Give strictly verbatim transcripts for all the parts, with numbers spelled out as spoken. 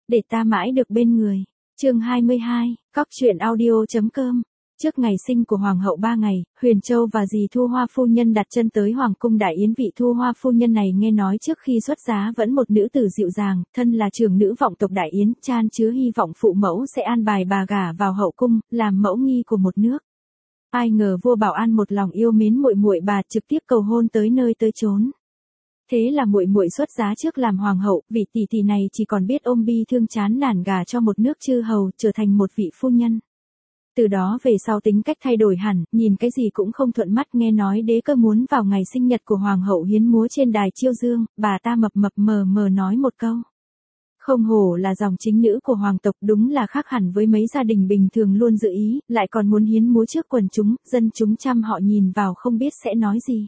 để ta mãi được bên người. Chương hai mươi hai, Cóc truyện audio chấm com. Trước ngày sinh của Hoàng hậu ba ngày, Huyền Châu và dì Thu Hoa phu nhân đặt chân tới Hoàng cung đại yến. Vị Thu Hoa phu nhân này nghe nói trước khi xuất giá vẫn một nữ tử dịu dàng, thân là trưởng nữ vọng tộc đại yến, chan chứa hy vọng phụ mẫu sẽ an bài bà gả vào hậu cung, làm mẫu nghi của một nước. Ai ngờ vua Bảo An một lòng yêu mến muội muội bà, trực tiếp cầu hôn tới nơi tới chốn. Thế là muội muội xuất giá trước làm hoàng hậu, vị tỷ tỷ này chỉ còn biết ôm bi thương chán nản gả cho một nước chư hầu, trở thành một vị phu nhân. Từ đó về sau tính cách thay đổi hẳn, nhìn cái gì cũng không thuận mắt. Nghe nói đế cơ muốn vào ngày sinh nhật của hoàng hậu hiến múa trên đài chiêu dương, bà ta mập mập mờ mờ nói một câu. Không hổ là dòng chính nữ của hoàng tộc, đúng là khác hẳn với mấy gia đình bình thường luôn dự ý, lại còn muốn hiến múa trước quần chúng, dân chúng trăm họ nhìn vào không biết sẽ nói gì.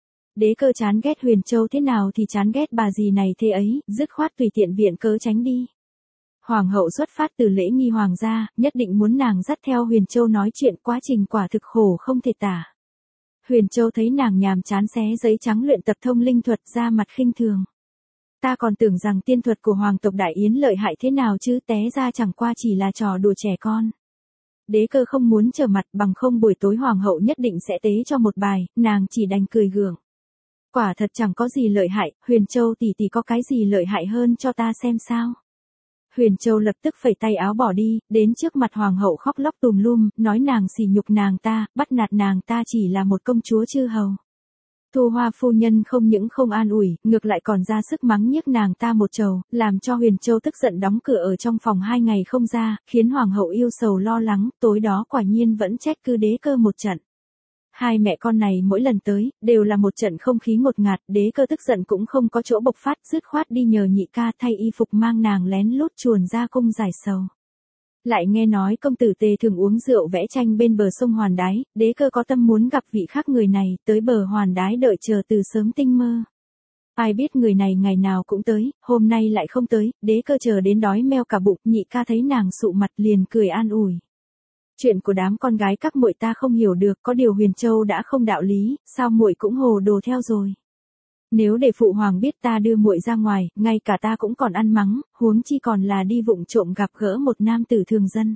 Đế cơ chán ghét Huyền Châu thế nào thì chán ghét bà dì này thế ấy, dứt khoát tùy tiện viện cớ tránh đi. Hoàng hậu xuất phát từ lễ nghi hoàng gia, nhất định muốn nàng dắt theo Huyền Châu nói chuyện, quá trình quả thực khổ không thể tả. Huyền Châu thấy nàng nhàm chán xé giấy trắng luyện tập thông linh thuật, ra mặt khinh thường. Ta còn tưởng rằng tiên thuật của hoàng tộc đại yến lợi hại thế nào chứ, té ra chẳng qua chỉ là trò đùa trẻ con. Đế cơ không muốn trở mặt, bằng không buổi tối hoàng hậu nhất định sẽ tế cho một bài, nàng chỉ đành cười gượng. Quả thật chẳng có gì lợi hại, Huyền Châu tỷ tỷ có cái gì lợi hại hơn cho ta xem sao. Huyền Châu lập tức phẩy tay áo bỏ đi, đến trước mặt hoàng hậu khóc lóc tùm lum, nói nàng sỉ nhục nàng ta, bắt nạt nàng ta chỉ là một công chúa chư hầu. Thu Hoa phu nhân không những không an ủi, ngược lại còn ra sức mắng nhiếc nàng ta một trầu, làm cho Huyền Châu tức giận đóng cửa ở trong phòng hai ngày không ra, khiến hoàng hậu yêu sầu lo lắng, tối đó quả nhiên vẫn trách cứ đế cơ một trận. Hai mẹ con này mỗi lần tới, đều là một trận không khí ngột ngạt, đế cơ tức giận cũng không có chỗ bộc phát, dứt khoát đi nhờ nhị ca thay y phục mang nàng lén lút chuồn ra cung giải sầu. Lại nghe nói công tử Tề thường uống rượu vẽ tranh bên bờ sông Hoàn Đái, đế cơ có tâm muốn gặp vị khác người này, tới bờ Hoàn Đái đợi chờ từ sớm tinh mơ. Ai biết người này ngày nào cũng tới, hôm nay lại không tới, đế cơ chờ đến đói meo cả bụng, nhị ca thấy nàng sụ mặt liền cười an ủi. Chuyện của đám con gái các muội ta không hiểu được, có điều Huyền Châu đã không đạo lý, sao muội cũng hồ đồ theo rồi. Nếu để phụ hoàng biết ta đưa muội ra ngoài, ngay cả ta cũng còn ăn mắng, huống chi còn là đi vụng trộm gặp gỡ một nam tử thường dân.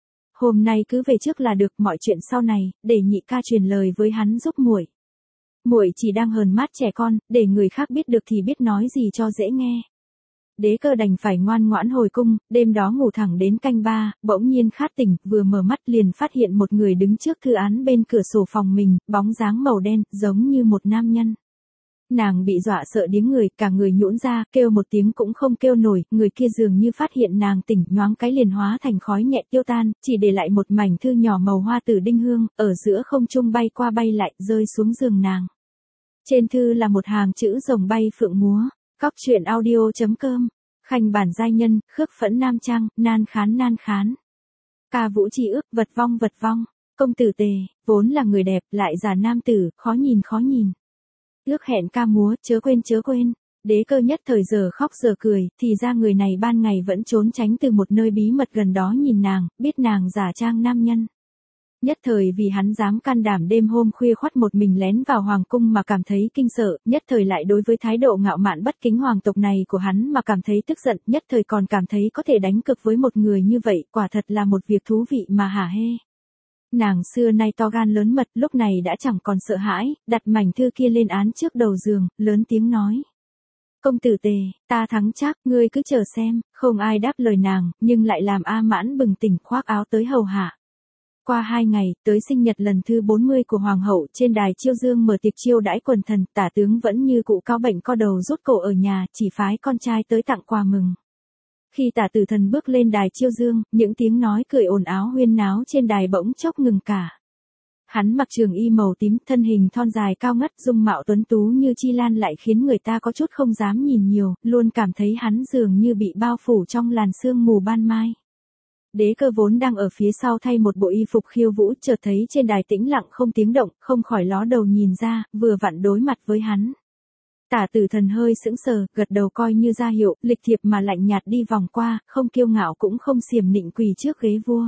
Hôm nay cứ về trước là được, mọi chuyện sau này, để nhị ca truyền lời với hắn giúp muội. Muội chỉ đang hờn mát trẻ con, để người khác biết được thì biết nói gì cho dễ nghe. Đế cơ đành phải ngoan ngoãn hồi cung, đêm đó ngủ thẳng đến canh ba, bỗng nhiên khát tỉnh, vừa mở mắt liền phát hiện một người đứng trước thư án bên cửa sổ phòng mình, bóng dáng màu đen, giống như một nam nhân. Nàng bị dọa sợ điếng người, cả người nhũn ra, kêu một tiếng cũng không kêu nổi, người kia dường như phát hiện nàng tỉnh, nhoáng cái liền hóa thành khói nhẹ tiêu tan, chỉ để lại một mảnh thư nhỏ màu hoa tử đinh hương, ở giữa không trung bay qua bay lại, rơi xuống giường nàng. Trên thư là một hàng chữ rồng bay phượng múa. Cóc truyện audio chấm com. Khanh bản giai nhân, khước phẫn nam trang, nan khán nan khán. Ca vũ chi ước, vật vong vật vong. Công tử Tề, vốn là người đẹp, lại già nam tử, khó nhìn khó nhìn. Ước hẹn ca múa, chớ quên chớ quên. Đế cơ nhất thời giờ khóc giờ cười, thì ra người này ban ngày vẫn trốn tránh từ một nơi bí mật gần đó nhìn nàng, biết nàng giả trang nam nhân. Nhất thời vì hắn dám can đảm đêm hôm khuya khoắt một mình lén vào hoàng cung mà cảm thấy kinh sợ, nhất thời lại đối với thái độ ngạo mạn bất kính hoàng tộc này của hắn mà cảm thấy tức giận, nhất thời còn cảm thấy có thể đánh cực với một người như vậy, quả thật là một việc thú vị mà hả hê. Nàng xưa nay to gan lớn mật, lúc này đã chẳng còn sợ hãi, đặt mảnh thư kia lên án trước đầu giường, lớn tiếng nói. Công tử Tề, ta thắng chắc, ngươi cứ chờ xem, không ai đáp lời nàng, nhưng lại làm A Mãn bừng tỉnh khoác áo tới hầu hạ. Qua hai ngày, tới sinh nhật lần thứ bốn mươi của hoàng hậu, trên đài chiêu dương mở tiệc chiêu đãi quần thần, tả tướng vẫn như cụ cao bệnh co đầu rút cổ ở nhà, chỉ phái con trai tới tặng quà mừng. Khi tả tử thần bước lên đài chiêu dương, những tiếng nói cười ồn áo huyên náo trên đài bỗng chốc ngừng cả. Hắn mặc trường y màu tím, thân hình thon dài cao ngất, dung mạo tuấn tú như chi lan lại khiến người ta có chút không dám nhìn nhiều, luôn cảm thấy hắn dường như bị bao phủ trong làn sương mù ban mai. Đế cơ vốn đang ở phía sau thay một bộ y phục khiêu vũ, chợt thấy trên đài tĩnh lặng không tiếng động, không khỏi ló đầu nhìn ra, vừa vặn đối mặt với hắn. Tả tử thần hơi sững sờ, gật đầu coi như ra hiệu, lịch thiệp mà lạnh nhạt đi vòng qua, không kiêu ngạo cũng không xiềm nịnh quỳ trước ghế vua.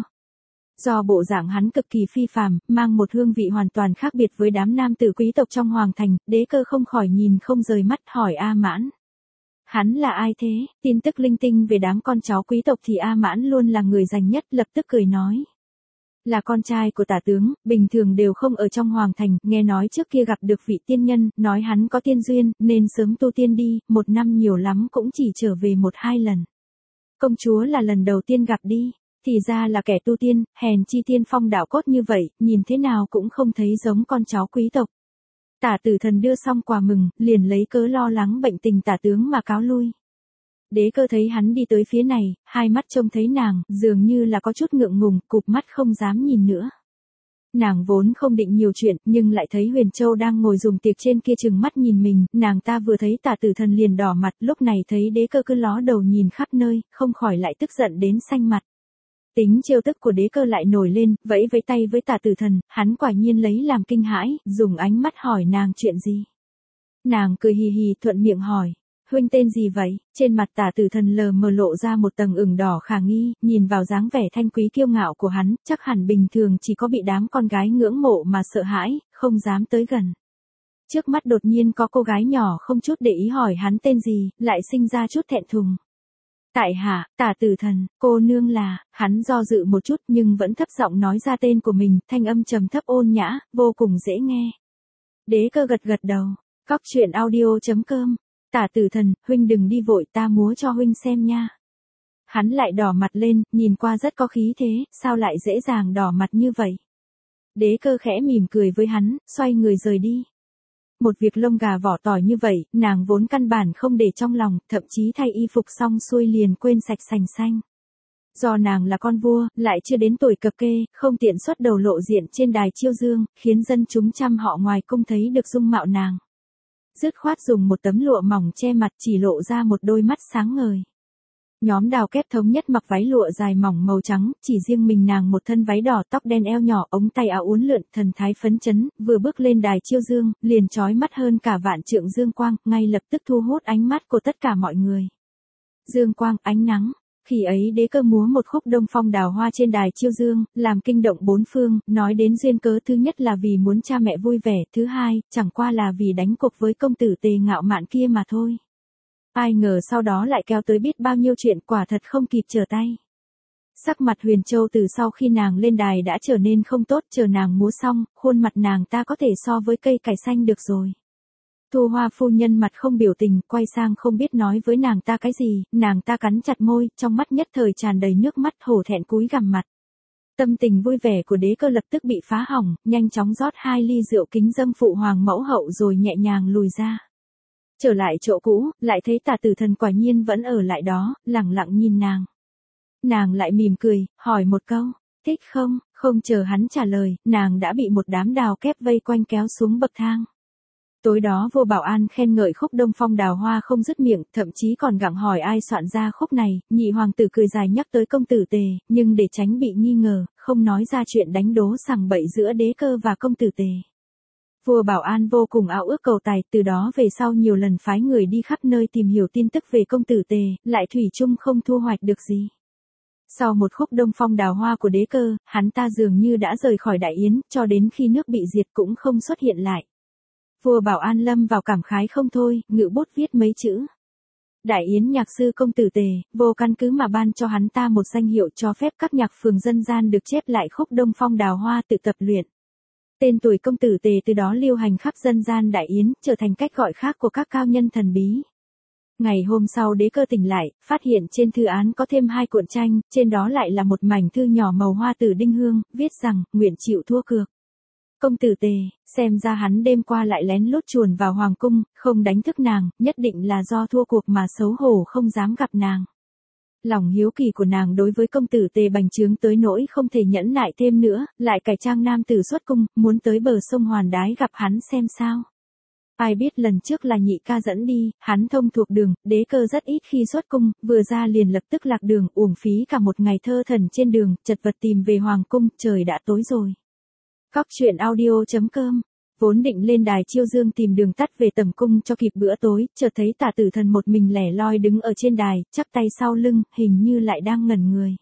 Do bộ dạng hắn cực kỳ phi phàm, mang một hương vị hoàn toàn khác biệt với đám nam tử quý tộc trong hoàng thành, đế cơ không khỏi nhìn không rời mắt hỏi A Mãn. Hắn là ai thế? Tin tức linh tinh về đám con cháu quý tộc thì A Mãn luôn là người dành nhất, lập tức cười nói. Là con trai của tả tướng, bình thường đều không ở trong hoàng thành, nghe nói trước kia gặp được vị tiên nhân, nói hắn có tiên duyên, nên sớm tu tiên đi, một năm nhiều lắm cũng chỉ trở về một hai lần. Công chúa là lần đầu tiên gặp đi, thì ra là kẻ tu tiên, hèn chi tiên phong đạo cốt như vậy, nhìn thế nào cũng không thấy giống con cháu quý tộc. Tả Tử Thần đưa xong quà mừng, liền lấy cớ lo lắng bệnh tình tả tướng mà cáo lui. Đế Cơ thấy hắn đi tới phía này, hai mắt trông thấy nàng, dường như là có chút ngượng ngùng, cụp mắt không dám nhìn nữa. Nàng vốn không định nhiều chuyện, nhưng lại thấy Huyền Châu đang ngồi dùng tiệc trên kia chừng mắt nhìn mình, nàng ta vừa thấy Tả Tử Thần liền đỏ mặt, lúc này thấy Đế Cơ cứ ló đầu nhìn khắp nơi, không khỏi lại tức giận đến xanh mặt. Tính chiêu tức của Đế Cơ lại nổi lên, vẫy với tay với Tả Tử Thần, hắn quả nhiên lấy làm kinh hãi, dùng ánh mắt hỏi nàng chuyện gì. Nàng cười hì hì thuận miệng hỏi, huynh tên gì vậy? Trên mặt Tả Tử Thần lờ mờ lộ ra một tầng ửng đỏ khả nghi, nhìn vào dáng vẻ thanh quý kiêu ngạo của hắn, chắc hẳn bình thường chỉ có bị đám con gái ngưỡng mộ mà sợ hãi, không dám tới gần. Trước mắt đột nhiên có cô gái nhỏ không chút để ý hỏi hắn tên gì, lại sinh ra chút thẹn thùng. Tại hạ, Tả Tử Thần, cô nương là, hắn do dự một chút nhưng vẫn thấp giọng nói ra tên của mình, thanh âm trầm thấp ôn nhã, vô cùng dễ nghe. Đế Cơ gật gật đầu, cóc truyện audio chấm com. Tả Tử Thần, huynh đừng đi vội, ta múa cho huynh xem nha. Hắn lại đỏ mặt lên, nhìn qua rất có khí thế, sao lại dễ dàng đỏ mặt như vậy? Đế Cơ khẽ mỉm cười với hắn, xoay người rời đi. Một việc lông gà vỏ tỏi như vậy, nàng vốn căn bản không để trong lòng, thậm chí thay y phục xong xuôi liền quên sạch sành xanh. Do nàng là con vua, lại chưa đến tuổi cập kê, không tiện xuất đầu lộ diện trên đài chiêu dương, khiến dân chúng trăm họ ngoài cung thấy được dung mạo nàng. Dứt khoát dùng một tấm lụa mỏng che mặt, chỉ lộ ra một đôi mắt sáng ngời. Nhóm Đào Kép thống nhất mặc váy lụa dài mỏng màu trắng, chỉ riêng mình nàng một thân váy đỏ, tóc đen eo nhỏ, ống tay áo uốn lượn, thần thái phấn chấn, vừa bước lên đài chiêu dương, liền chói mắt hơn cả vạn trượng dương quang, ngay lập tức thu hút ánh mắt của tất cả mọi người. Dương quang, ánh nắng. Khi ấy Đế Cơ múa một khúc Đông Phong Đào Hoa trên đài chiêu dương, làm kinh động bốn phương, nói đến duyên cớ thứ nhất là vì muốn cha mẹ vui vẻ, thứ hai, chẳng qua là vì đánh cuộc với công tử Tề ngạo mạn kia mà thôi. Ai ngờ sau đó lại kéo tới biết bao nhiêu chuyện, quả thật không kịp trở tay. Sắc mặt Huyền Châu từ sau khi nàng lên đài đã trở nên không tốt, chờ nàng múa xong, khuôn mặt nàng ta có thể so với cây cải xanh được rồi. Thu Hoa phu nhân mặt không biểu tình, quay sang không biết nói với nàng ta cái gì, nàng ta cắn chặt môi, trong mắt nhất thời tràn đầy nước mắt, hổ thẹn cúi gằm mặt. Tâm tình vui vẻ của Đế Cơ lập tức bị phá hỏng, nhanh chóng rót hai ly rượu kính dâng phụ hoàng mẫu hậu rồi nhẹ nhàng lùi ra. Trở lại chỗ cũ, lại thấy Tả Tử Thần quả nhiên vẫn ở lại đó, lẳng lặng nhìn nàng. Nàng lại mỉm cười, hỏi một câu, thích không? Không chờ hắn trả lời, nàng đã bị một đám Đào Kép vây quanh kéo xuống bậc thang. Tối đó vua Bảo An khen ngợi khúc Đông Phong Đào Hoa không dứt miệng, thậm chí còn gặng hỏi ai soạn ra khúc này, nhị hoàng tử cười dài nhắc tới công tử Tề, nhưng để tránh bị nghi ngờ, không nói ra chuyện đánh đố sằng bậy giữa Đế Cơ và công tử Tề. Vua Bảo An vô cùng ao ước cầu tài, từ đó về sau nhiều lần phái người đi khắp nơi tìm hiểu tin tức về công tử Tề, lại thủy chung không thu hoạch được gì. Sau một khúc Đông Phong Đào Hoa của Đế Cơ, hắn ta dường như đã rời khỏi Đại Yến, cho đến khi nước bị diệt cũng không xuất hiện lại. Vua Bảo An lâm vào cảm khái không thôi, ngự bút viết mấy chữ. Đại Yến nhạc sư công tử Tề, vô căn cứ mà ban cho hắn ta một danh hiệu cho phép các nhạc phường dân gian được chép lại khúc Đông Phong Đào Hoa tự tập luyện. Tên tuổi công tử Tề từ đó lưu hành khắp dân gian Đại Yến, trở thành cách gọi khác của các cao nhân thần bí. Ngày hôm sau Đế Cơ tỉnh lại, phát hiện trên thư án có thêm hai cuộn tranh, trên đó lại là một mảnh thư nhỏ màu hoa tử đinh hương, viết rằng, nguyện chịu thua cược. Công tử Tề, xem ra hắn đêm qua lại lén lút chuồn vào hoàng cung, không đánh thức nàng, nhất định là do thua cuộc mà xấu hổ không dám gặp nàng. Lòng hiếu kỳ của nàng đối với công tử Tề bành trướng tới nỗi không thể nhẫn nại thêm nữa, lại cải trang nam tử xuất cung, muốn tới bờ sông Hoàn Đái gặp hắn xem sao. Ai biết lần trước là nhị ca dẫn đi, hắn thông thuộc đường, Đế Cơ rất ít khi xuất cung, vừa ra liền lập tức lạc đường, uổng phí cả một ngày thơ thần trên đường, chật vật tìm về hoàng cung, trời đã tối rồi. Cóc truyện audio chấm com. Vốn định lên đài chiêu dương tìm đường tắt về tầm cung cho kịp bữa tối, chợt thấy Tả Tử Thần một mình lẻ loi đứng ở trên đài, chắp tay sau lưng, hình như lại đang ngẩn người.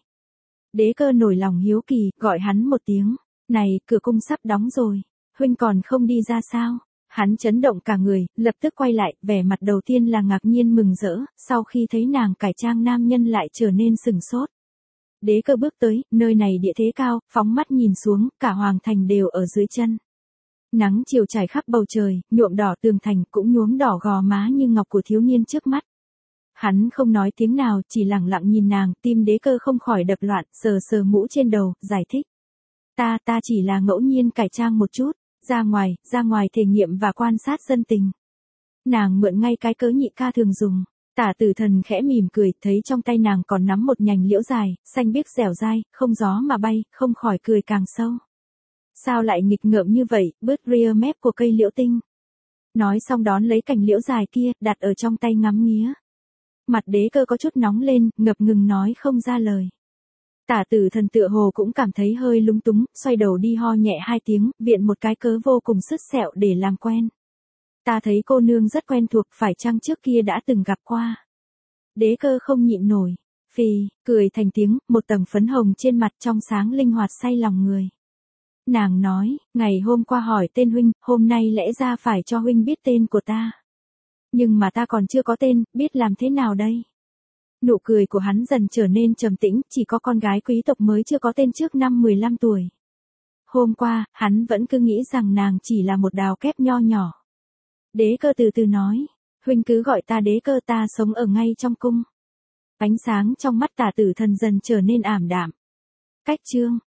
Đế Cơ nổi lòng hiếu kỳ, gọi hắn một tiếng, này, cửa cung sắp đóng rồi, huynh còn không đi ra sao? Hắn chấn động cả người, lập tức quay lại, vẻ mặt đầu tiên là ngạc nhiên mừng rỡ, sau khi thấy nàng cải trang nam nhân lại trở nên sừng sốt. Đế Cơ bước tới, nơi này địa thế cao, phóng mắt nhìn xuống, cả hoàng thành đều ở dưới chân. Nắng chiều trải khắp bầu trời, nhuộm đỏ tường thành, cũng nhuốm đỏ gò má như ngọc của thiếu niên trước mắt. Hắn không nói tiếng nào, chỉ lặng lặng nhìn nàng, tim Đế Cơ không khỏi đập loạn, sờ sờ mũ trên đầu, giải thích. Ta, ta chỉ là ngẫu nhiên cải trang một chút, ra ngoài, ra ngoài thể nghiệm và quan sát dân tình. Nàng mượn ngay cái cớ nhị ca thường dùng. Tả Tử Thần khẽ mỉm cười, thấy trong tay nàng còn nắm một nhành liễu dài, xanh biếc dẻo dai, không gió mà bay, không khỏi cười càng sâu. Sao lại nghịch ngợm như vậy, bớt ria mép của cây liễu tinh. Nói xong đón lấy cành liễu dài kia, đặt ở trong tay ngắm nghía. Mặt Đế Cơ có chút nóng lên, ngập ngừng nói không ra lời. Tả Tử Thần tựa hồ cũng cảm thấy hơi lúng túng, xoay đầu đi ho nhẹ hai tiếng, viện một cái cớ vô cùng sứt sẹo để làm quen. Ta thấy cô nương rất quen thuộc, phải chăng trước kia đã từng gặp qua. Đế Cơ không nhịn nổi, phì, cười thành tiếng, một tầng phấn hồng trên mặt trong sáng linh hoạt say lòng người. Nàng nói, ngày hôm qua hỏi tên huynh, hôm nay lẽ ra phải cho huynh biết tên của ta. Nhưng mà ta còn chưa có tên, biết làm thế nào đây? Nụ cười của hắn dần trở nên trầm tĩnh, chỉ có con gái quý tộc mới chưa có tên trước năm mười lăm tuổi. Hôm qua, hắn vẫn cứ nghĩ rằng nàng chỉ là một đào kép nho nhỏ. Đế Cơ từ từ nói, huynh cứ gọi ta Đế Cơ, ta sống ở ngay trong cung. Ánh sáng trong mắt Tả Tử Thần dần trở nên ảm đạm. Cách chương